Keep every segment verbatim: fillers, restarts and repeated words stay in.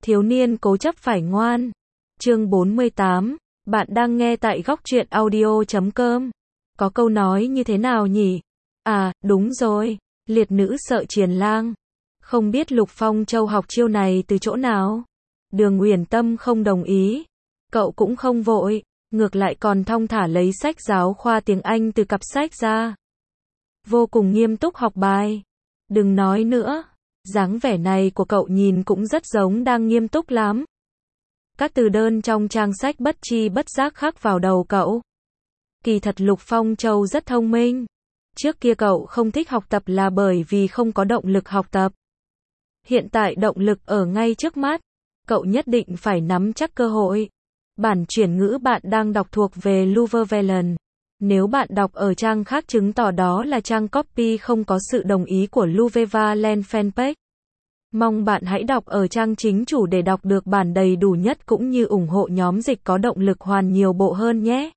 Thiếu niên cố chấp phải ngoan. Chương bốn mươi tám. Bạn đang nghe tại góc truyện audio chấm com. Có câu nói như thế nào nhỉ? À, đúng rồi. Liệt nữ sợ triền lang. Không biết Lục Phong Châu học chiêu này từ chỗ nào? Đường Uyển Tâm không đồng ý. Cậu cũng không vội. Ngược lại còn thong thả lấy sách giáo khoa tiếng Anh từ cặp sách ra. Vô cùng nghiêm túc học bài. Đừng nói nữa. Dáng vẻ này của cậu nhìn cũng rất giống đang nghiêm túc lắm. Các từ đơn trong trang sách bất chi bất giác khắc vào đầu cậu. Kỳ thật Lục Phong Châu rất thông minh. Trước kia cậu không thích học tập là bởi vì không có động lực học tập. Hiện tại động lực ở ngay trước mắt. Cậu nhất định phải nắm chắc cơ hội. Bản chuyển ngữ bạn đang đọc thuộc về Luverne. Nếu bạn đọc ở trang khác chứng tỏ đó là trang copy không có sự đồng ý của Luverne fanpage. Mong bạn hãy đọc ở trang chính chủ để đọc được bản đầy đủ nhất cũng như ủng hộ nhóm dịch có động lực hoàn nhiều bộ hơn nhé.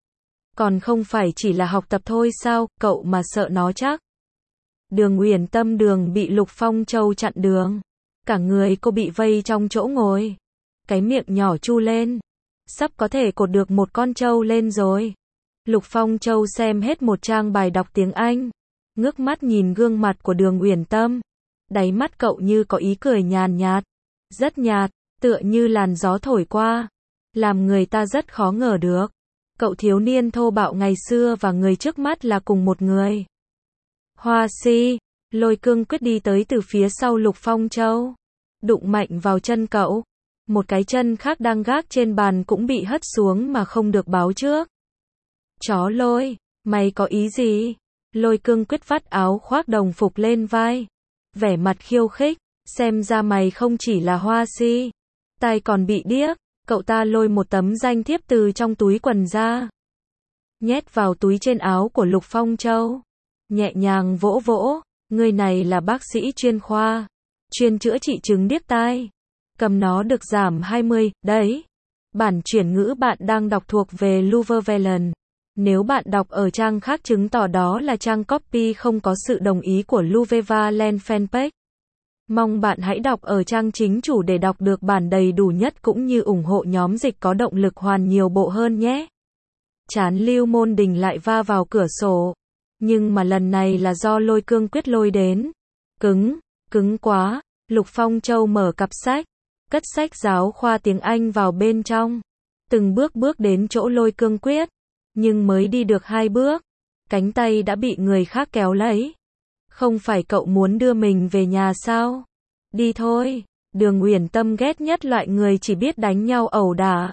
Còn không phải chỉ là học tập thôi sao, cậu mà sợ nó chắc. Đường Uyển Tâm đường bị Lục Phong Châu chặn đường. Cả người cô bị vây trong chỗ ngồi. Cái miệng nhỏ chu lên. Sắp có thể cột được một con trâu lên rồi. Lục Phong Châu xem hết một trang bài đọc tiếng Anh. Ngước mắt nhìn gương mặt của Đường Uyển Tâm. Đáy mắt cậu như có ý cười nhàn nhạt. Rất nhạt, tựa như làn gió thổi qua. Làm người ta rất khó ngờ được. Cậu thiếu niên thô bạo ngày xưa và người trước mắt là cùng một người. Hoa si, Lôi Cương Quyết đi tới từ phía sau Lục Phong Châu. Đụng mạnh vào chân cậu. Một cái chân khác đang gác trên bàn cũng bị hất xuống mà không được báo trước. Chó Lôi, mày có ý gì? Lôi Cương Quyết vắt áo khoác đồng phục lên vai. Vẻ mặt khiêu khích, xem ra mày không chỉ là hoa si. Tai còn bị điếc, cậu ta lôi một tấm danh thiếp từ trong túi quần ra. Nhét vào túi trên áo của Lục Phong Châu. Nhẹ nhàng vỗ vỗ, người này là bác sĩ chuyên khoa. Chuyên chữa trị chứng điếc tai. Cầm nó được giảm hai mươi, đấy. Bản chuyển ngữ bạn đang đọc thuộc về Luverne. Nếu bạn đọc ở trang khác chứng tỏ đó là trang copy không có sự đồng ý của Luverne fanpage. Mong bạn hãy đọc ở trang chính chủ để đọc được bản đầy đủ nhất cũng như ủng hộ nhóm dịch có động lực hoàn nhiều bộ hơn nhé. Trán Lưu Môn Đình lại va vào cửa sổ. Nhưng mà lần này là do Lôi Cương Quyết lôi đến. Cứng, cứng quá. Lục Phong Châu mở cặp sách. Cất sách giáo khoa tiếng Anh vào bên trong. Từng bước bước đến chỗ Lôi Cương Quyết. Nhưng mới đi được hai bước. Cánh tay đã bị người khác kéo lấy. Không phải cậu muốn đưa mình về nhà sao? Đi thôi. Đường Uyển Tâm ghét nhất loại người chỉ biết đánh nhau ẩu đả.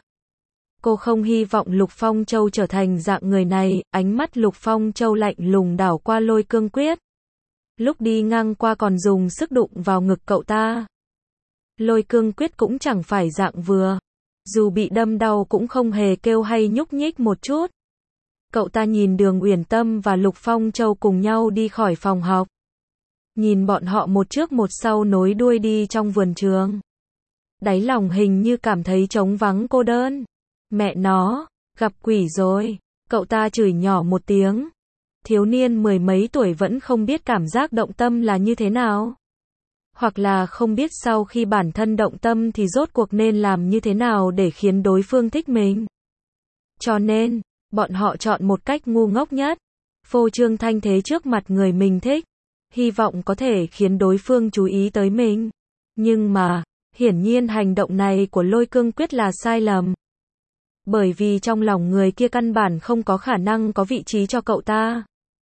Cô không hy vọng Lục Phong Châu trở thành dạng người này. Ánh mắt Lục Phong Châu lạnh lùng đảo qua Lôi Cương Quyết. Lúc đi ngang qua còn dùng sức đụng vào ngực cậu ta. Lôi Cương Quyết cũng chẳng phải dạng vừa. Dù bị đâm đau cũng không hề kêu hay nhúc nhích một chút. Cậu ta nhìn Đường Uyển Tâm và Lục Phong Châu cùng nhau đi khỏi phòng học. Nhìn bọn họ một trước một sau nối đuôi đi trong vườn trường. Đáy lòng hình như cảm thấy trống vắng cô đơn. Mẹ nó, gặp quỷ rồi. Cậu ta chửi nhỏ một tiếng. Thiếu niên mười mấy tuổi vẫn không biết cảm giác động tâm là như thế nào. Hoặc là không biết sau khi bản thân động tâm thì rốt cuộc nên làm như thế nào để khiến đối phương thích mình. Cho nên, bọn họ chọn một cách ngu ngốc nhất. Phô trương thanh thế trước mặt người mình thích. Hy vọng có thể khiến đối phương chú ý tới mình. Nhưng mà, hiển nhiên hành động này của Lôi Cương Quyết là sai lầm. Bởi vì trong lòng người kia căn bản không có khả năng có vị trí cho cậu ta.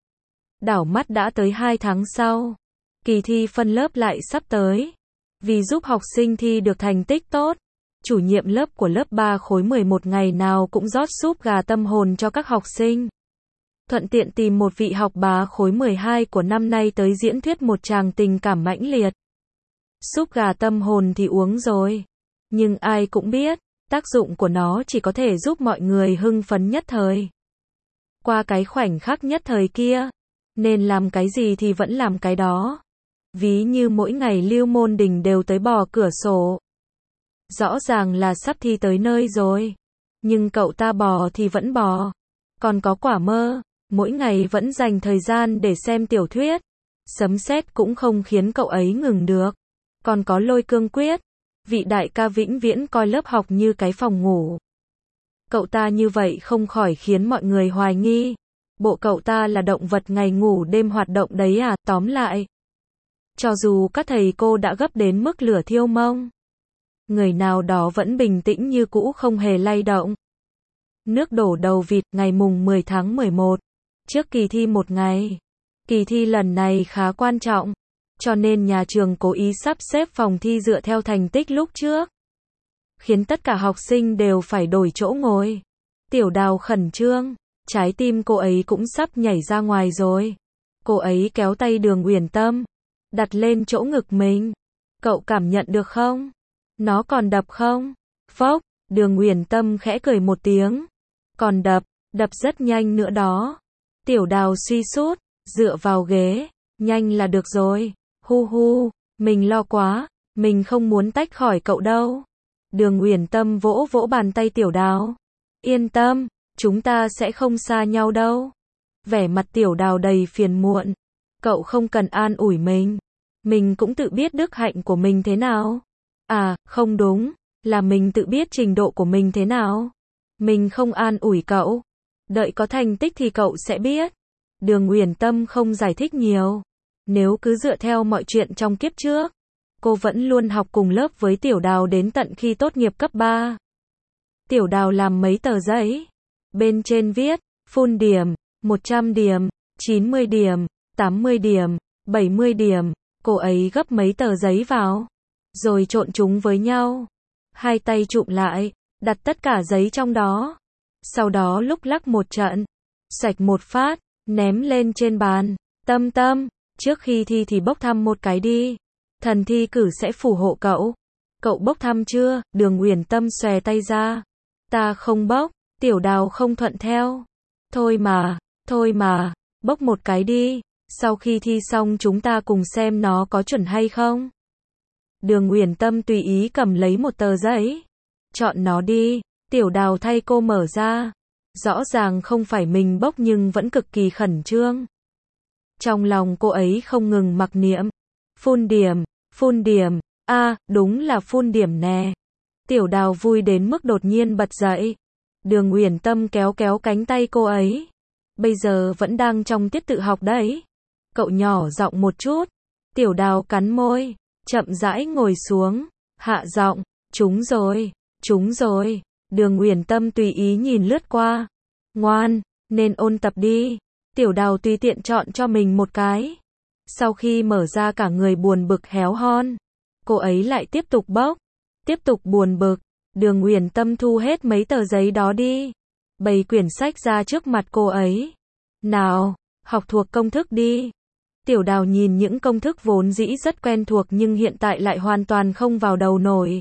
Đảo mắt đã tới hai tháng sau. Kỳ thi phân lớp lại sắp tới. Vì giúp học sinh thi được thành tích tốt, chủ nhiệm lớp của lớp ba khối mười một ngày nào cũng rót súp gà tâm hồn cho các học sinh. Thuận tiện tìm một vị học bá khối mười hai của năm nay tới diễn thuyết một tràng tình cảm mãnh liệt. Súp gà tâm hồn thì uống rồi. Nhưng ai cũng biết, tác dụng của nó chỉ có thể giúp mọi người hưng phấn nhất thời. Qua cái khoảnh khắc nhất thời kia, nên làm cái gì thì vẫn làm cái đó. Ví như mỗi ngày Lưu Môn Đình đều tới bò cửa sổ. Rõ ràng là sắp thi tới nơi rồi. Nhưng cậu ta bò thì vẫn bò. Còn có Quả Mơ, mỗi ngày vẫn dành thời gian để xem tiểu thuyết. Sấm sét cũng không khiến cậu ấy ngừng được. Còn có Lôi Cương Quyết, Vị đại ca vĩnh viễn coi lớp học như cái phòng ngủ. Cậu ta như vậy không khỏi khiến mọi người hoài nghi. Bộ cậu ta là động vật ngày ngủ đêm hoạt động đấy à, tóm lại. Cho dù các thầy cô đã gấp đến mức lửa thiêu mông, người nào đó vẫn bình tĩnh như cũ không hề lay động. Nước đổ đầu vịt, ngày mùng mười tháng mười một. Trước kỳ thi một ngày. Kỳ thi lần này khá quan trọng, cho nên nhà trường cố ý sắp xếp phòng thi dựa theo thành tích lúc trước, khiến tất cả học sinh đều phải đổi chỗ ngồi. Tiểu Đào khẩn trương, trái tim cô ấy cũng sắp nhảy ra ngoài rồi. Cô ấy kéo tay Đường Uyển Tâm, đặt lên chỗ ngực mình. Cậu cảm nhận được không? Nó còn đập không? Phốc, Đường Uyển Tâm khẽ cười một tiếng. Còn đập, đập rất nhanh nữa đó. Tiểu Đào suy sút, dựa vào ghế, nhanh là được rồi. Hu hu, mình lo quá, mình không muốn tách khỏi cậu đâu. Đường Uyển Tâm vỗ vỗ bàn tay Tiểu Đào. Yên tâm, chúng ta sẽ không xa nhau đâu. Vẻ mặt Tiểu Đào đầy phiền muộn. Cậu không cần an ủi mình. Mình cũng tự biết đức hạnh của mình thế nào. À, không đúng, là mình tự biết trình độ của mình thế nào. Mình không an ủi cậu. Đợi có thành tích thì cậu sẽ biết. Đường Uyển Tâm không giải thích nhiều. Nếu cứ dựa theo mọi chuyện trong kiếp trước, cô vẫn luôn học cùng lớp với Tiểu Đào đến tận khi tốt nghiệp cấp ba. Tiểu Đào làm mấy tờ giấy. Bên trên viết, full điểm, một trăm điểm, chín mươi điểm, tám mươi điểm, bảy mươi điểm. Cô ấy gấp mấy tờ giấy vào, rồi trộn chúng với nhau. Hai tay chụm lại, đặt tất cả giấy trong đó. Sau đó lúc lắc một trận, xoạch một phát, ném lên trên bàn. Tâm Tâm, trước khi thi thì bốc thăm một cái đi. Thần thi cử sẽ phù hộ cậu. Cậu bốc thăm chưa? Đường Uyển Tâm xòe tay ra. Ta không bốc. Tiểu Đào không thuận theo. Thôi mà, thôi mà, bốc một cái đi. Sau khi thi xong chúng ta cùng xem nó có chuẩn hay không. Đường Uyển Tâm tùy ý cầm lấy một tờ giấy. Chọn nó đi. Tiểu Đào thay cô mở ra. Rõ ràng không phải mình bốc nhưng vẫn cực kỳ khẩn trương. Trong lòng cô ấy không ngừng mặc niệm. Phun điểm, phun điểm, a à, đúng là phun điểm nè. Tiểu Đào vui đến mức đột nhiên bật dậy. Đường Uyển Tâm kéo kéo cánh tay cô ấy. Bây giờ vẫn đang trong tiết tự học đấy. Cậu nhỏ giọng một chút. Tiểu Đào cắn môi, chậm rãi ngồi xuống, hạ giọng, chúng rồi, chúng rồi. Đường Uyển Tâm tùy ý nhìn lướt qua. Ngoan, nên ôn tập đi. Tiểu Đào tùy tiện chọn cho mình một cái. Sau khi mở ra cả người buồn bực héo hon, cô ấy lại tiếp tục bốc, tiếp tục buồn bực. Đường Uyển Tâm thu hết mấy tờ giấy đó đi, bày quyển sách ra trước mặt cô ấy. Nào, học thuộc công thức đi. Tiểu Đào nhìn những công thức vốn dĩ rất quen thuộc nhưng hiện tại lại hoàn toàn không vào đầu nổi.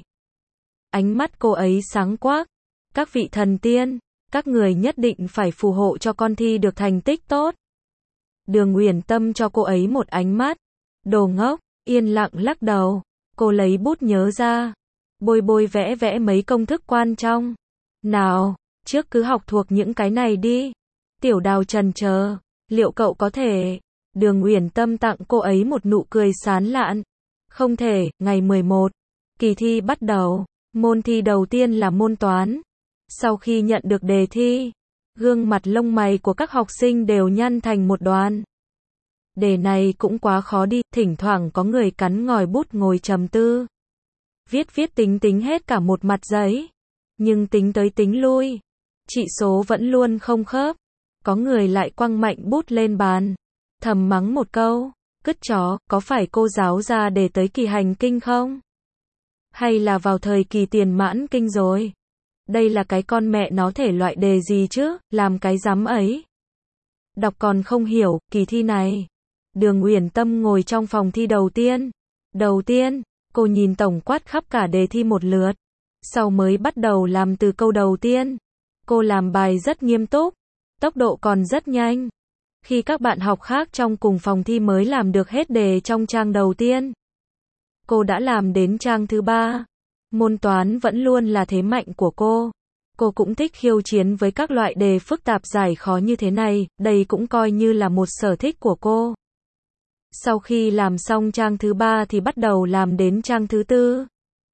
Ánh mắt cô ấy sáng quắc. Các vị thần tiên, các người nhất định phải phù hộ cho con thi được thành tích tốt. Đường Uyển Tâm cho cô ấy một ánh mắt. Đồ ngốc, yên lặng lắc đầu. Cô lấy bút nhớ ra. Bôi bôi vẽ vẽ mấy công thức quan trọng. Nào, trước cứ học thuộc những cái này đi. Tiểu Đào chần chờ. Liệu cậu có thể? Đường Uyển Tâm tặng cô ấy một nụ cười sán lạn. Không thể, ngày mười một. Kỳ thi bắt đầu. Môn thi đầu tiên là môn toán. Sau khi nhận được đề thi, gương mặt lông mày của các học sinh đều nhăn thành một đoàn. Đề này cũng quá khó đi, thỉnh thoảng có người cắn ngòi bút ngồi trầm tư. Viết viết tính tính hết cả một mặt giấy. Nhưng tính tới tính lui, chỉ số vẫn luôn không khớp. Có người lại quăng mạnh bút lên bàn, thầm mắng một câu, cứt chó, có phải cô giáo ra đề tới kỳ hành kinh không? Hay là vào thời kỳ tiền mãn kinh rồi? Đây là cái con mẹ nó thể loại đề gì chứ, làm cái rắm ấy. Đọc còn không hiểu, kỳ thi này. Đường Uyển Tâm ngồi trong phòng thi đầu tiên. Đầu tiên, cô nhìn tổng quát khắp cả đề thi một lượt. Sau mới bắt đầu làm từ câu đầu tiên. Cô làm bài rất nghiêm túc, tốc độ còn rất nhanh. Khi các bạn học khác trong cùng phòng thi mới làm được hết đề trong trang đầu tiên, cô đã làm đến trang thứ ba. Môn toán vẫn luôn là thế mạnh của cô. Cô cũng thích khiêu chiến với các loại đề phức tạp giải khó như thế này, đây cũng coi như là một sở thích của cô. Sau khi làm xong trang thứ ba thì bắt đầu làm đến trang thứ tư.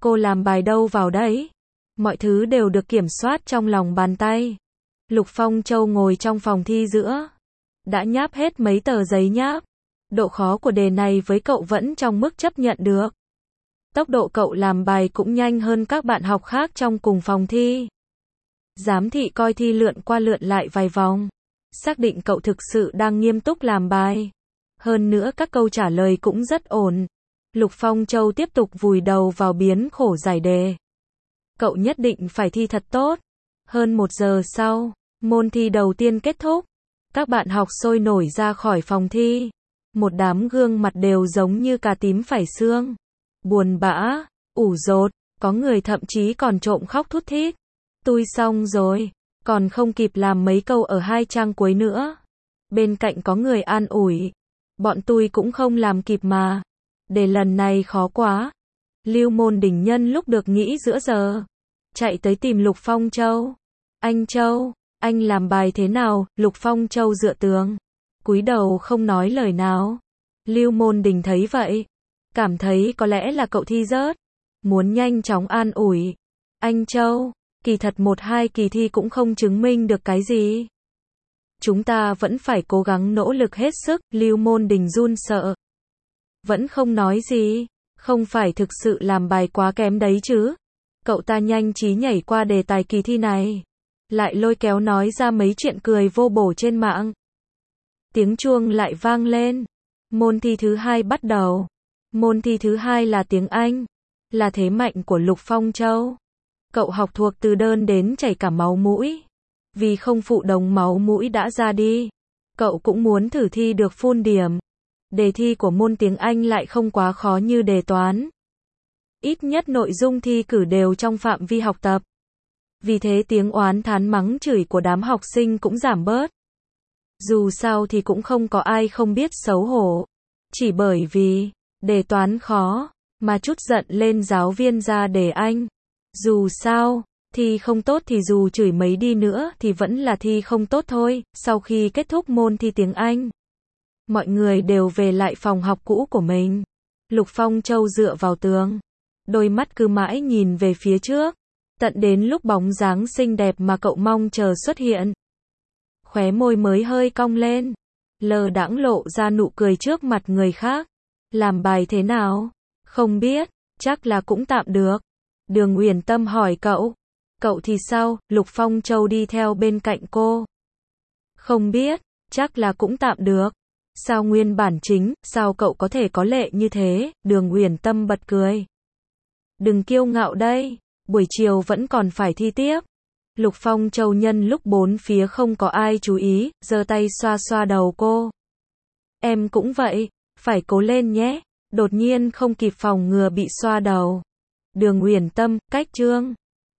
cô làm bài đâu vào đấy. Mọi thứ đều được kiểm soát trong lòng bàn tay. Lục Phong Châu ngồi trong phòng thi giữa. Đã nháp hết mấy tờ giấy nháp. Độ khó của đề này với cậu vẫn trong mức chấp nhận được. Tốc độ cậu làm bài cũng nhanh hơn các bạn học khác trong cùng phòng thi. Giám thị coi thi lượn qua lượn lại vài vòng. Xác định cậu thực sự đang nghiêm túc làm bài. Hơn nữa các câu trả lời cũng rất ổn. Lục Phong Châu tiếp tục vùi đầu vào biến khổ giải đề. Cậu nhất định phải thi thật tốt. Hơn một giờ sau, môn thi đầu tiên kết thúc. Các bạn học sôi nổi ra khỏi phòng thi. Một đám gương mặt đều giống như cà tím phải xương. Buồn bã, ủ rột, có người thậm chí còn trộm khóc thút thít. Tui xong rồi, còn không kịp làm mấy câu ở hai trang cuối nữa. Bên cạnh có người an ủi. Bọn tui cũng không làm kịp mà. Đề lần này khó quá. Lưu Môn Đình nhân lúc được nghỉ giữa giờ. Chạy tới tìm Lục Phong Châu. Anh Châu, anh làm bài thế nào? Lục Phong Châu dựa tường. Cúi đầu không nói lời nào. Lưu Môn Đình thấy vậy. Cảm thấy có lẽ là cậu thi rớt. Muốn nhanh chóng an ủi. Anh Châu, kỳ thật một hai kỳ thi cũng không chứng minh được cái gì. Chúng ta vẫn phải cố gắng nỗ lực hết sức. Lưu Môn Đình run sợ. Vẫn không nói gì. Không phải thực sự làm bài quá kém đấy chứ. Cậu ta nhanh trí nhảy qua đề tài kỳ thi này. Lại lôi kéo nói ra mấy chuyện cười vô bổ trên mạng. Tiếng chuông lại vang lên. Môn thi thứ hai bắt đầu. Môn thi thứ hai là tiếng Anh. Là thế mạnh của Lục Phong Châu. Cậu học thuộc từ đơn đến chảy cả máu mũi. Vì không phụ đồng máu mũi đã ra đi. Cậu cũng muốn thử thi được full điểm. Đề thi của môn tiếng Anh lại không quá khó như đề toán. Ít nhất nội dung thi cử đều trong phạm vi học tập. Vì thế tiếng oán thán mắng chửi của đám học sinh cũng giảm bớt. Dù sao thì cũng không có ai không biết xấu hổ. Chỉ bởi vì đề toán khó mà chút giận lên giáo viên ra đề Anh. Dù sao, thi không tốt thì dù chửi mấy đi nữa thì vẫn là thi không tốt thôi. Sau khi kết thúc môn thi tiếng Anh, mọi người đều về lại phòng học cũ của mình. Lục Phong Châu dựa vào tường. Đôi mắt cứ mãi nhìn về phía trước. Tận đến lúc bóng dáng xinh đẹp mà cậu mong chờ xuất hiện. Khóe môi mới hơi cong lên. Lờ đãng lộ ra nụ cười trước mặt người khác. Làm bài thế nào? Không biết, chắc là cũng tạm được. Đường Uyển Tâm hỏi cậu. Cậu thì sao? Lục Phong Châu đi theo bên cạnh cô. Không biết, chắc là cũng tạm được. Sao nguyên bản chính, sao cậu có thể có lệ như thế? Đường Uyển Tâm bật cười. Đừng kiêu ngạo đây, buổi chiều vẫn còn phải thi tiếp. Lục Phong Châu nhân lúc bốn phía không có ai chú ý, giơ tay xoa xoa đầu cô. Em cũng vậy, phải cố lên nhé. Đột nhiên không kịp phòng ngừa bị xoa đầu. Đường Uyển Tâm, cách chương.